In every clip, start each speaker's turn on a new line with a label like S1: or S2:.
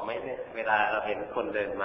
S1: ไหมเนี่ยเวลาเราเห็นคนเดินมา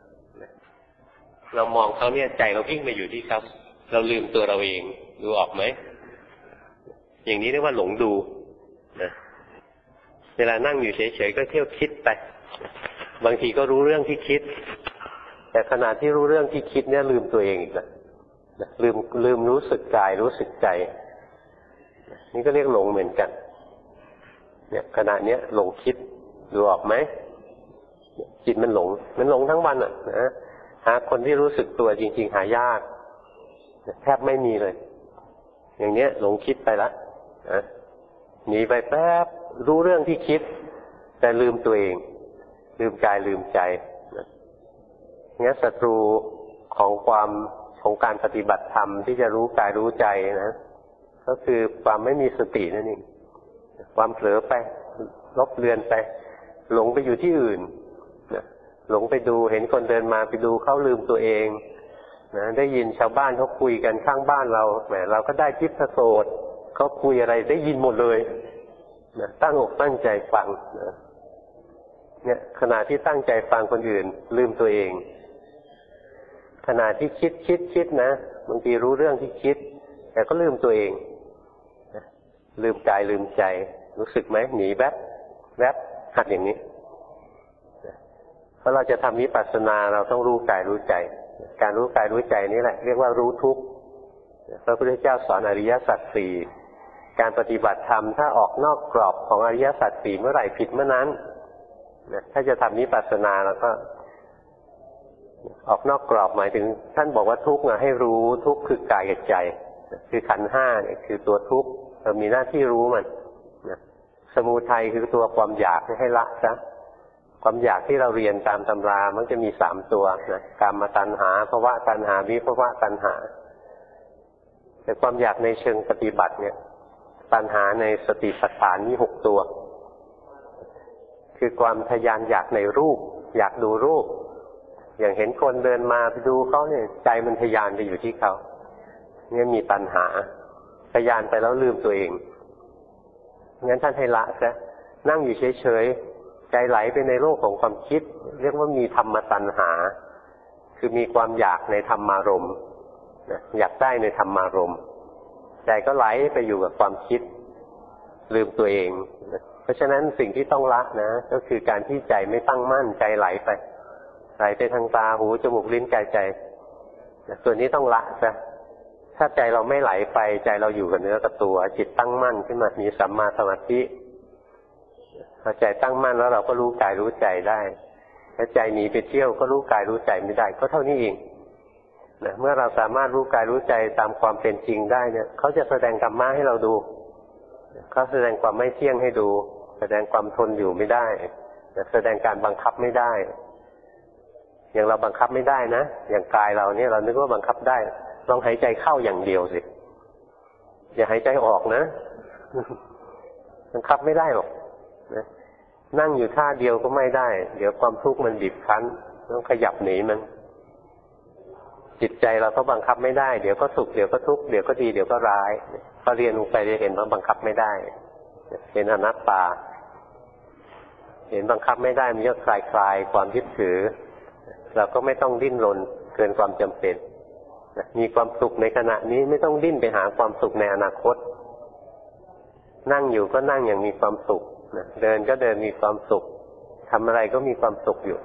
S1: เรามองเขาเนี่ยใจเราวิ่งไปอยู่ที่เขาเราลืมตัวเราเองดูออกไหมอย่างนี้เรียกว่าหลงดูนะเวลานั่งอยู่เฉยๆก็เที่ยวคิดไปบางทีก็รู้เรื่องที่คิดแต่ขณะที่รู้เรื่องที่คิดเนี่ยลืมตัวเองอีกแล้วลืมรู้สึกกายรู้สึกใจนี่ก็เรียกหลงเหมือนกันเนี่ยขณะเนี้ยหลงคิดดูออกไหมจิตมันหลงทั้งวันอ่ะนะหาคนที่รู้สึกตัวจริงๆหายากแทบไม่มีเลยอย่างเนี้ยหลงคิดไปละนะหนีไปแป๊บรู้เรื่องที่คิดแต่ลืมตัวเองลืมกายลืมใจเนี่ยศัตรูของการปฏิบัติธรรมที่จะรู้กายรู้ใจนะก็คือความไม่มีสตินั่นเองความเผลอไปลบเลือนไปหลงไปอยู่ที่อื่นนะหลงไปดูเห็นคนเดินมาไปดูเขาลืมตัวเองนะได้ยินชาวบ้านเขาคุยกันข้างบ้านเราแหมเราก็ได้ทิพโสตเขาคุยอะไรได้ยินหมดเลยนะตั้งอกตั้งใจฟังนะเนี่ยขณะที่ตั้งใจฟังคนอื่นลืมตัวเองขณะที่คิดนะบางทีรู้เรื่องที่คิดแต่ก็ลืมตัวเองนะลืมกายลืมใจรู้สึกไหมหนีแวบหัดอย่างนี้นะเพราะเราจะทำวิปัสสนาเราต้องรู้กายรู้ใจการรู้กายรู้ใจนี่แหละเรียกว่ารู้ทุกข์พระพุทธเจ้าสอนอริยสัจสี่การปฏิบัติธรรมถ้าออกนอกกรอบของอริยสัจสี่เมื่อไหร่ผิดเมื่อนั้นนะถ้าจะทำวิปัสสนาแล้วก็ออกนอกกรอบหมายถึงท่านบอกว่าทุกข์ให้รู้ทุกข์คือกายกับใจคือขันธ์ห้าเนี่ยคือตัวทุกข์เรามีหน้าที่รู้มันนะสมุทัยคือตัวความอยากให้ละซะความอยากที่เราเรียนตามตำรามันจะมี3ตัวนะกามตัณหาภวตัณหาวิภวตัณหาแต่ความอยากในเชิงปฏิบัติเนี่ยตัณหาในสติปัฏฐานมี6ตัวคือความทยานอยากในรูปอยากดูรูปอย่างเห็นคนเดินมาไปดูเขาเนี่ยใจมันทยานไปอยู่ที่เขาเนี่ยมีตัณหาทยานไปแล้วลืมตัวเองงั้นท่านให้ละซะนั่งอยู่เฉยๆใจไหลไปในโลกของความคิดเรียกว่ามีธรรมตัณหาคือมีความอยากในธรรมารมณ์อยากได้ในธรรมารมณ์ใจก็ไหลไปอยู่กับความคิดลืมตัวเองเพราะฉะนั้นสิ่งที่ต้องละนะก็คือการที่ใจไม่ตั้งมั่นใจไหลไปทางตาหูจมูกลิ้นกายใจส่วนนี้ต้องละซะถ้าใจเราไม่ไหลไปใจเราอยู่กับเนื้อกับตัวจิตตั้งมั่นขึ้นมามีสัมมาสมาธิพอใจตั้งมั่นแล้วเราก็รู้กายรู้ใจได้ถ้าใจหนีไปเที่ยวก็รู้กายรู้ใจไม่ได้ก็เท่านี้เองนะเมื่อเราสามารถรู้กายรู้ใจตามความเป็นจริงได้เนี่ยเขาจะแสดงธรรมะให้เราดูเขาแสดงความไม่เที่ยงให้ดูแสดงความทนอยู่ไม่ได้แสดงการบังคับไม่ได้อย่างเราบังคับไม่ได้นะอย่างกายเราเนี่ยเรานึกว่าบังคับได้ลองหายใจเข้าอย่างเดียวสิอย่าหายใจออกนะบังคับไม่ได้หรอกนะนั่งอยู่ท่าเดียวก็ไม่ได้เดี๋ยวความทุกข์มันบีบคั้นต้องขยับหนีมันจิตใจเราก็บังคับไม่ได้เดี๋ยวก็สุขเดี๋ยวก็ทุกข์เดี๋ยวก็ดีเดี๋ยวก็ร้ายพอเรียนลงไปจะเห็นว่าบังคับไม่ได้เป็นอนัตตาเห็นบังคับไม่ได้มันก็คลายความยึดถือเราก็ไม่ต้องดิ้นรนเกินความจำเป็นมีความสุขในขณะนี้ไม่ต้องดิ้นไปหาความสุขในอนาคตนั่งอยู่ก็นั่งอย่างมีความสุขเดินก็เดินมีความสุขทำอะไรก็มีความสุขอยู่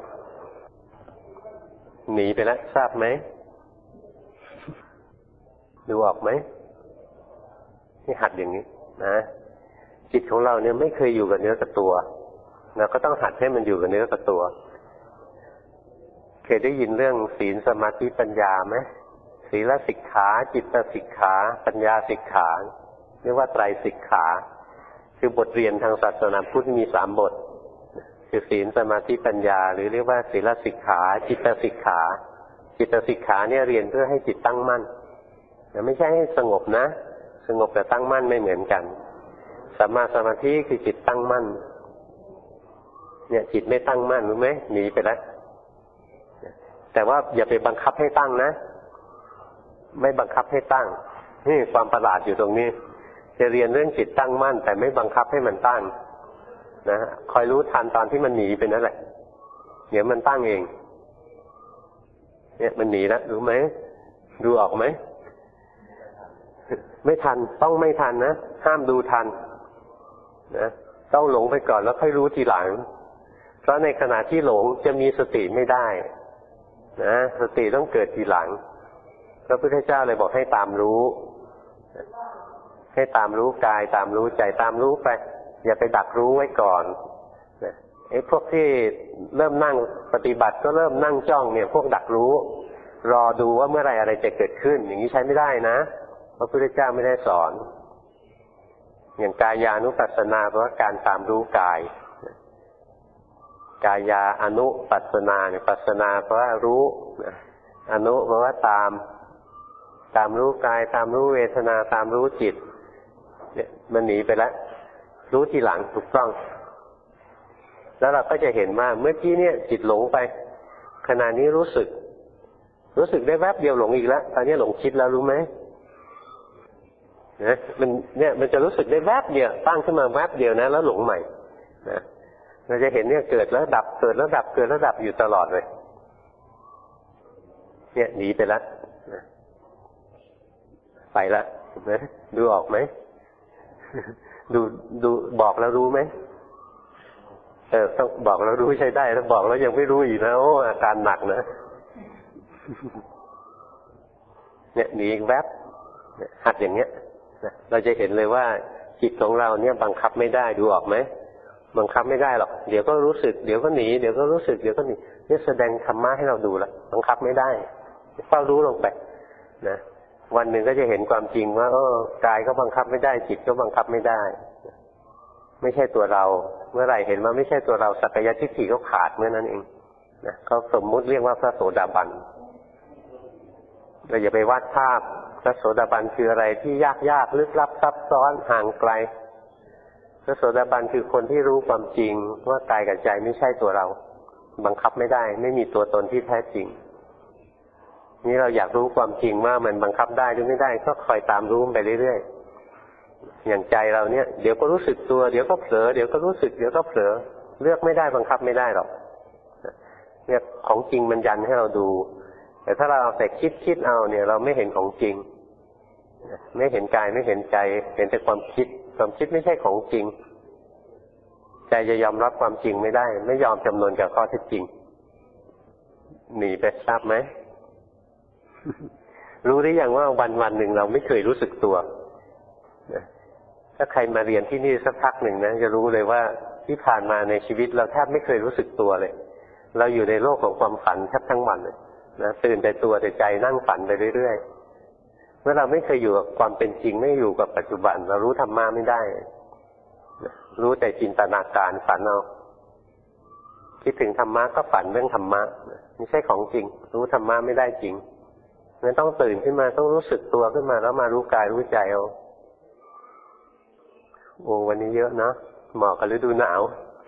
S1: หนีไปแล้วทราบไหมดูออกไหมนี่หัดอย่างนี้นะจิตของเราเนี่ยไม่เคยอยู่กับเนื้อกับตัวเราก็ต้องหัดให้มันอยู่กับเนื้อกับตัวเคยได้ยินเรื่องศีลสมาธิปัญญาไหมศีลสิกขาจิตสิกขาปัญญาสิกขาเรียกว่าไตรสิกขาคือบทเรียนทางศาสนาพุทธมี3 บทคือศีลสมาธิปัญญาหรือเรียกว่าศีลสิกขาจิตสิกขาจิตสิกขาเนี่ยเรียนเพื่อให้จิตตั้งมั่นแต่ไม่ใช่ให้สงบนะสงบกับตั้งมั่นไม่เหมือนกันสัมมาสมาธิคือจิตตั้งมั่นเนี่ยจิตไม่ตั้งมั่นรู้ไหมหนีไปแล้วแต่ว่าอย่าไปบังคับให้ตั้งนะไม่บังคับให้ตั้งนี่ความประหลาดอยู่ตรงนี้จะเรียนเรื่องจิตตั้งมั่นแต่ไม่บังคับให้มันตั้งนะคอยรู้ทันตอนที่มันหนีไปนั่นแหละเดี๋ยวมันตั้งเองเนี่ยมันหนีแล้วรู้ไหมดูออกไหมไม่ทันต้องไม่ทันนะห้ามดูทันนะต้องหลงไปก่อนแล้วค่อยรู้ทีหลังเพราะในขณะที่หลงจะมีสติไม่ได้นะสติต้องเกิดทีหลังพระพุทธเจ้าเลยบอกให้ตามรู้ให้ตามรู้กายตามรู้ใจตามรู้ไปอย่าไปดักรู้ไว้ก่อนนะไอ้พวกที่เริ่มนั่งปฏิบัติก็เริ่มนั่งจ้องเนี่ยพวกดักรู้รอดูว่าเมื่อไรอะไรจะเกิดขึ้นอย่างนี้ใช้ไม่ได้นะพระพุทธเจ้าไม่ได้สอนอย่างกายานุปัสสนาแปลว่าการตามรู้กายกายาอนุปัสสนาเนี่ยปัสสนาแปลว่ารู้อนุแปลว่าตามรู้กายตามรู้เวทนาตามรู้จิตเนี่ยมันหนีไปแล้วรู้ทีหลังถูกต้องแล้วเราก็จะเห็นว่าเมื่อกี้เนี่ยจิตหลงไปขณะนี้รู้สึกได้แวบเดียวหลงอีกแล้วตอนนี้หลงคิดแล้วรู้ไหมมันจะรู้สึกได้แวบเดียวตั้งขึ้นมาแวบเดียวนะแล้วหลงใหม่นะเราจะเห็นเนี่ยเกิดแล้วดับเกิดแล้วดับเกิดแล้วดับอยู่ตลอดเลยเนี่ยหนีไปแล้วไปแล้วนะดูออกไหมดูบอกแล้วรู้ไหมต้องบอกแล้วรู้ใช้ได้ถ้าบอกแล้วยังไม่รู้อีกนะโอ้อาการหนักนะเนี่ยหนีแวบหัดอย่างเงี้ยเราจะเห็นเลยว่าจิตของเราเนี่ยบังคับไม่ได้ดูออกไหมบังคับไม่ได้หรอกเดี๋ยวก็รู้สึกเดี๋ยวก็หนีเดี๋ยวก็รู้สึกเดี๋ยวก็หนีนี่แสดงธรรมะให้เราดูละบังคับไม่ได้เฝ้ารู้ลงไปนะวันหนึ่งก็จะเห็นความจริงว่ากายก็บังคับไม่ได้จิตก็บังคับไม่ได้ไม่ใช่ตัวเราเมื่อไหร่เห็นว่าไม่ใช่ตัวเราสักกายทิฏฐิก็ขาดเมื่อนั้นเองนะเขาสมมุติเรียกว่าพระโสดาบันเราอย่าไปวาดภาพพระโสดาบันคืออะไรที่ยากลึกลับซับซ้อนห่างไกลพระโสดาบันคือคนที่รู้ความจริงว่ากายกับใจไม่ใช่ตัวเราบังคับไม่ได้ไม่มีตัวตนที่แท้จริงนี่เราอยากรู้ความจริงว่ามันบังคับได้หรือไม่ได้ก็คอยตามรู้ไปเรื่อยๆอย่างใจเราเนี่ยเดี๋ยวก็รู้สึกตัวเดี๋ยวก็เผลอเดี๋ยวก็รู้สึกเดี๋ยวก็เผลอเลือกไม่ได้บังคับไม่ได้หรอกเนี่ยของจริงมันยันให้เราดูแต่ถ้าเราเอาแต่คิดเอาเนี่ยเราไม่เห็นของจริงไม่เห็นกายไม่เห็นใจเห็นแต่ความคิดไม่ใช่ของจริงใจจะยอมรับความจริงไม่ได้ไม่ยอมจำนนกับข้อเท็จจริงหนีไปทราบไหม รู้หรือยังว่าวันหนึ่งเราไม่เคยรู้สึกตัวถ้าใครมาเรียนที่นี่สักพักหนึ่งนะจะรู้เลยว่าที่ผ่านมาในชีวิตเราแทบไม่เคยรู้สึกตัวเลยเราอยู่ในโลกของความฝันแทบทั้งวันเลยนะตื่นแต่ตัวแต่ใจนั่งฝันไปเรื่อยๆเมื่อเราไม่เคยอยู่กับความเป็นจริงไม่อยู่กับปัจจุบันเรารู้ธรรมะไม่ได้รู้แต่จินตนาการฝันเอาคิดถึงธรรมะก็ฝันเรื่องธรรมะไม่ใช่ของจริงรู้ธรรมะไม่ได้จริงงั้นต้องตื่นขึ้นมาต้องรู้สึกตัวขึ้นมาแล้วมารู้กายรู้ใจเอาโอ้วันนี้เยอะนะเหมาะกับฤดูหนาว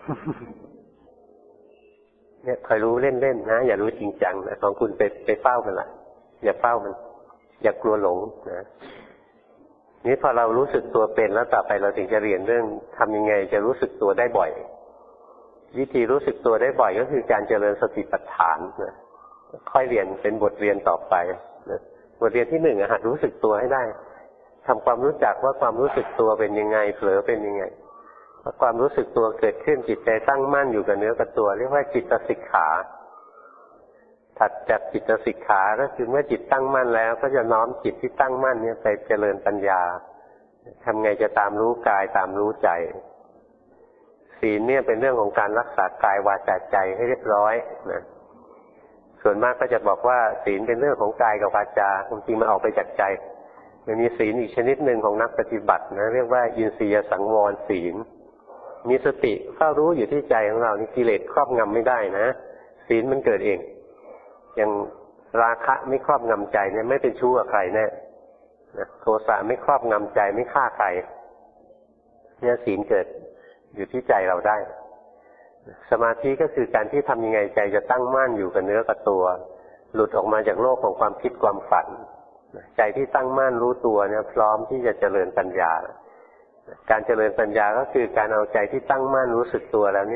S1: เนี่ยคอยรู้เล่นๆนะอย่ารู้จริงจังนะของคุณไปเฝ้ามันละอย่าเฝ้ามันอย่ากลัวหลงนะนี่พอเรารู้สึกตัวเป็นแล้วต่อไปเราถึงจะเรียนเรื่องทำยังไงจะรู้สึกตัวได้บ่อยวิธีรู้สึกตัวได้บ่อยก็คือการเจริญสติปัฏฐานนะค่อยเรียนเป็นบทเรียนต่อไปนะบทเรียนที่หนึ่งหัดรู้สึกตัวให้ได้ทำความรู้จักว่าความรู้สึกตัวเป็นยังไงเผลอเป็นยังไงพอความรู้สึกตัวเกิดขึ้นจิตใจตั้งมั่นอยู่กับเนื้อกับตัวเรียกว่าจิตสิกขาถัดจากจิตสิกขาก็คือเมื่อจิตตั้งมั่นแล้วก็จะน้อมจิตที่ตั้งมั่นเนี่ยไปเจริญปัญญาทำไงจะตามรู้กายตามรู้ใจศีลเนี่ยเป็นเรื่องของการรักษากายวาจาใจให้เรียบร้อยนะส่วนมากก็จะบอกว่าศีลเป็นเรื่องของกายกับวาจาจริงๆมันออกไปจากใจมันมีศีลอีกชนิดหนึ่งของนักปฏิบัตินะเรียกว่าอินทรียสังวรศีลมีสติเฝ้ารู้อยู่ที่ใจของเรานี่กิเลสครอบงำไม่ได้นะศีลมันเกิดเองอย่างราคะไม่ครอบงำใจเนี่ยไม่เป็นชู้กับใครแน่โทสะไม่ครอบงำใจไม่ฆ่าใครเนี่ยศีลเกิดอยู่ที่ใจเราได้สมาธิก็คือการที่ทำยังไงใจจะตั้งมั่นอยู่กับเนื้อกับตัวหลุดออกมาจากโลกของความคิดความฝันใจที่ตั้งมั่นรู้ตัวเนี่ยพร้อมที่จะเจริญปัญญาการเจริญปัญญาก็คือการเอาใจที่ตั้งมั่นรู้สึกตัวแล้วเนี่ย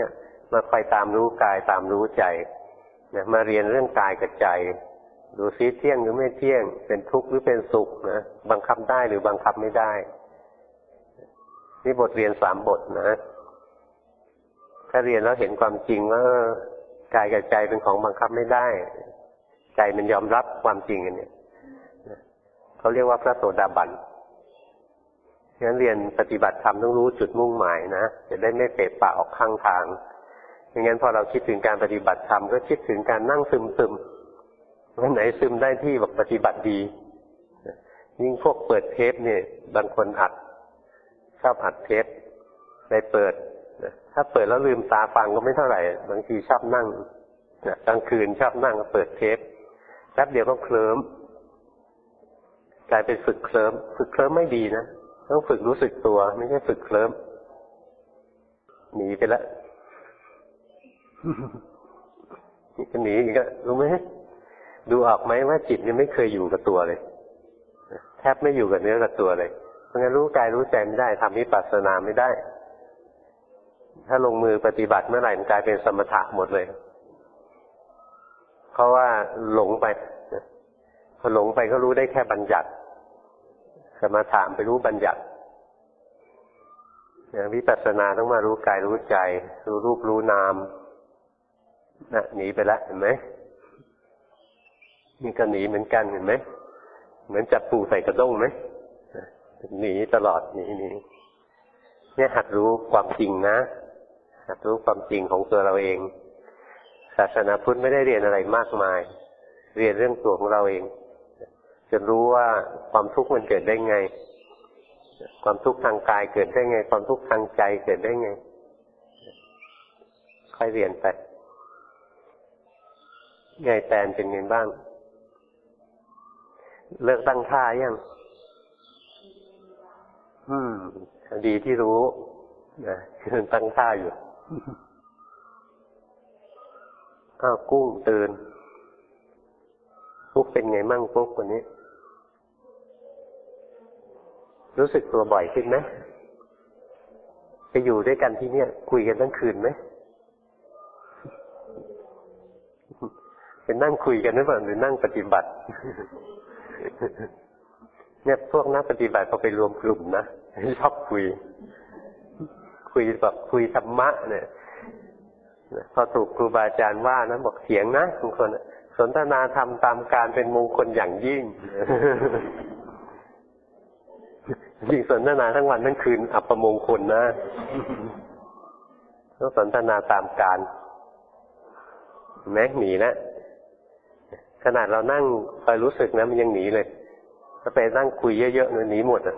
S1: มาคอยตามรู้กายตามรู้ใจนะมาเรียนเรื่องกายกับใจดูซิเที่ยงหรือไม่เที่ยงเป็นทุกข์หรือเป็นสุขนะบังคับได้หรือบังคับไม่ได้นี่บทเรียน3 บทนะถ้าเรียนแล้วเห็นความจริงว่ากายกับใจเป็นของบังคับไม่ได้ใจมันยอมรับความจริงอันนี้เขาเรียกว่าพระโสดาบันฉะนั้นเรียนปฏิบัติธรรมต้องรู้จุดมุ่งหมายนะจะได้ไม่เปะปะออกข้างทางไม่งั้นพอเราคิดถึงการปฏิบัติธรรมก็คิดถึงการนั่งซึมวันไหนซึมได้ที่บอกปฏิบัติดียิ่งพวกเปิดเทปเนี่ยบางคนอัดชอบอัดเทปไปเปิดถ้าเปิดแล้วลืมตาฟังก็ไม่เท่าไหร่บางทีชอบนั่งกลางคืนชอบนั่งก็เปิดเทปแป๊บเดียวก็เคลิ้มกลายเป็นฝึกเคลิ้มไม่ดีนะต้องฝึกรู้สึกตัวไม่ใช่ฝึกเคลิ้มหนีไปแล้วนี่ก็หนีอีกแล้วรู้ไหมดูออกไหมว่าจิตยังไม่เคยอยู่กับตัวเลยแทบไม่อยู่กับเนื้อกับตัวเลยเพราะงั้นรู้กายรู้ใจไม่ได้ทำวิปัสสนาไม่ได้ถ้าลงมือปฏิบัติเมื่อไหร่มันกลายเป็นสมถะหมดเลยเพราะว่าหลงไปพอหลงไปก็รู้ได้แค่บัญญัติสมถะไปรู้บัญญัติวิปัสสนาต้องมารู้กายรู้ใจรู้รูปรู้นามนะหนีไปแล้วเห็นไหมนี่ก็หนีเหมือนกันเห็นไหมเหมือนจับปูใส่กระด้งไหมหนีตลอดหนีเนี่ยหัดรู้ความจริงนะหัดรู้ความจริงของตัวเราเองศาสนาพุทธไม่ได้เรียนอะไรมากมายเรียนเรื่องตัวของเราเองจนรู้ว่าความทุกข์มันเกิดได้ไงความทุกข์ทางกายเกิดได้ไงความทุกข์ทางใจเกิดได้ไงค่อยเรียนไปไงแตนเป็นไงบ้างเลิกตั้งท่ายังดีที่รู้นะคือตั้งท่าอยู่อ้าวกุ้งตื่นปุ๊กเป็นไงมั่งปุ๊กวันนี้รู้สึกตัวบ่อยขึ้นไหมไปอยู่ด้วยกันที่เนี่ยคุยกันทั้งคืนไหมเป็นนั่งคุยกันหรือเปล่าหรือนั่งปฏิบัติเนี่ยพวกนักปฏิบัติพอไปรวมกลุ่มนะชอบคุยแบบคุยธรรมะเนี่ยพอถูกครูบาอาจารย์ว่านะบอกเสียงนะบางคนสนทนาธรรมตามการเป็นมงคลอย่างยิ่งยิ่งสนทนาทั้งวันทั้งคืนอัปมงคลนะต้องสนทนาตามการแม้หนีนะขนาดเรานั่งคอยรู้สึกนะมันยังหนีเลยถ้าไปนั่งคุยเยอะๆหนีหมดอ่ะ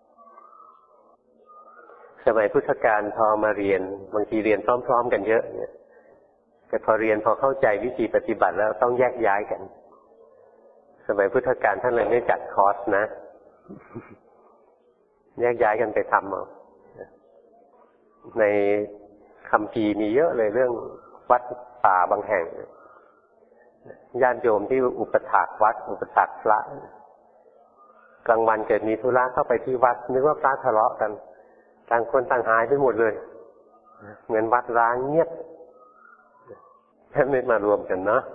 S1: สมัยพุทธกาลพอมาเรียนบางทีเรียนพร้อมๆกันเยอะเนี่ยแต่พอเรียนพอเข้าใจวิธีปฏิบัติแล้วต้องแยกย้ายกันสมัยพุทธกาลท่านเลยไม่จัดคอร์สนะแยกย้ายกันไปทำเอาในคัมภีร์มีเยอะเลยเรื่องวัดป่าบางแห่งญาติโยมที่อุปถากวัดอุปถากพระกลางวันเกิดมีธุระเข้าไปที่วัดนึกว่าพระทะเลาะกันต่างคนต่างหายไปหมดเลยเหมือนวัดร้างเงียบแค่ไม่มารวมกันเนาะ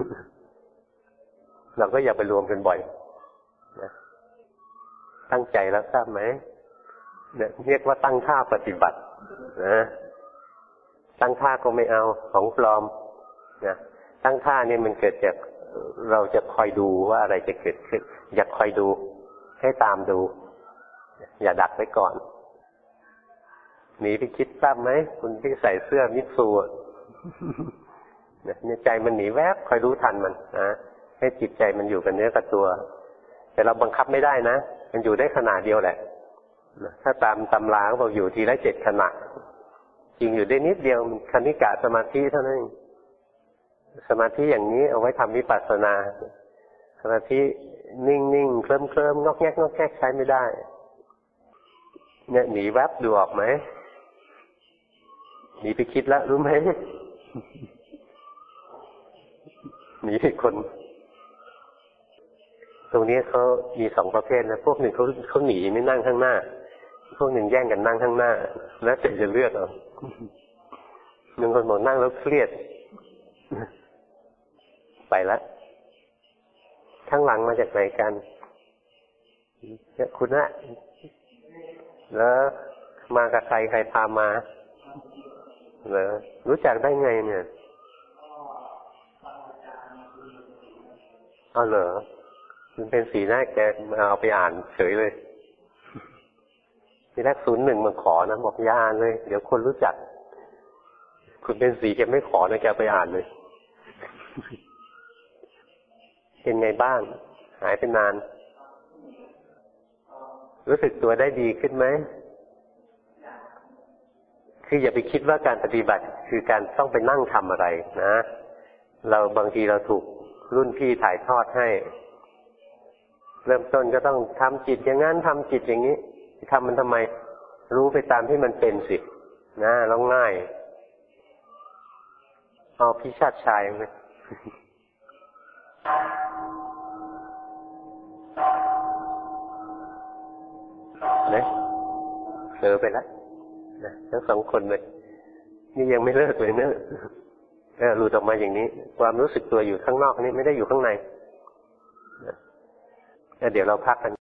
S1: เราก็อย่าไปรวมกันบ่อยนะตั้งใจแล้วทราบไหมเนี่ยเรียกว่าตั้งท่าปฏิบัตินะตั้งท่าก็ไม่เอาของปลอมนะตั้งท่านี่มันเกิดจากเราจะคอยดูว่าอะไรจะเกิดขึ้นอยากคอยดูให้ตามดูอย่าดักไว้ก่อนหนีไปคิดทราบไหมคุณที่ใส่เสื้อมิตซูเนี่ยใจมันหนีแวบคอยรู้ทันมันนะให้จิตใจมันอยู่กับเนื้อกับตัวแต่เราบังคับไม่ได้นะมันอยู่ได้ขณะเดียวแหละถ้าตามตำราเขาบอกอยู่ทีละ7 ขณะจริงอยู่ได้นิดเดียวคณิกะสมาธิเท่านั้นสมาธิอย่างนี้เอาไว้ทำวิปัสสนาสมาธินิ่งๆเคลิ้มๆงอกแงกงอกแงกใช้ไม่ได้เนี่ยหนีแวบดูออกไหมหนีไปคิดแล้วรู้ไหมหนีไปคน ตรงนี้เขามี2 ประเภทนะพวกหนึ่งเขาหนีไม่นั่งข้างหน้าพวกหนึ่งแย่งกันนั่งข้างหน้าแล้วแต่จะเลือกเอาบางคนบอกนั่งแล้วเครียดไปแล้วข้างหลังมาจากไหนกันเนี่ยคุณนะแล้วมากับใครพามาเหรอรู้จักได้ไงเนี่ยอ๋อเหรอมันเป็นสีหน้าแกมาเอาไปอ่านเฉยเลยทีแรก01มาขอนะบอกอย่าอ่านเลยเดี๋ยวคนรู้จักคุณเป็นสีแกไม่ขอนะแกไปอ่านเลยเป็นไงบ้างหายไปนานรู้สึกตัวได้ดีขึ้นไหมคืออย่าไปคิดว่าการปฏิบัติคือการต้องไปนั่งทำอะไรนะเราบางทีเราถูกรุ่นพี่ถ่ายทอดให้เริ่มต้นก็ต้องทำจิตอย่างนั้นทำจิตอย่างนี้ทำมันทำไมรู้ไปตามที่มันเป็นสินะแล้วง่ายเอาพิชาติชายไหมเนี่ยเผลอไปแล้วทั้งสองคนเลยนี่ยังไม่เลิกเลยเนอะหลุดออกมาอย่างนี้ความรู้สึกตัวอยู่ข้างนอกนี่ไม่ได้อยู่ข้างในเดี๋ยวเราพักกัน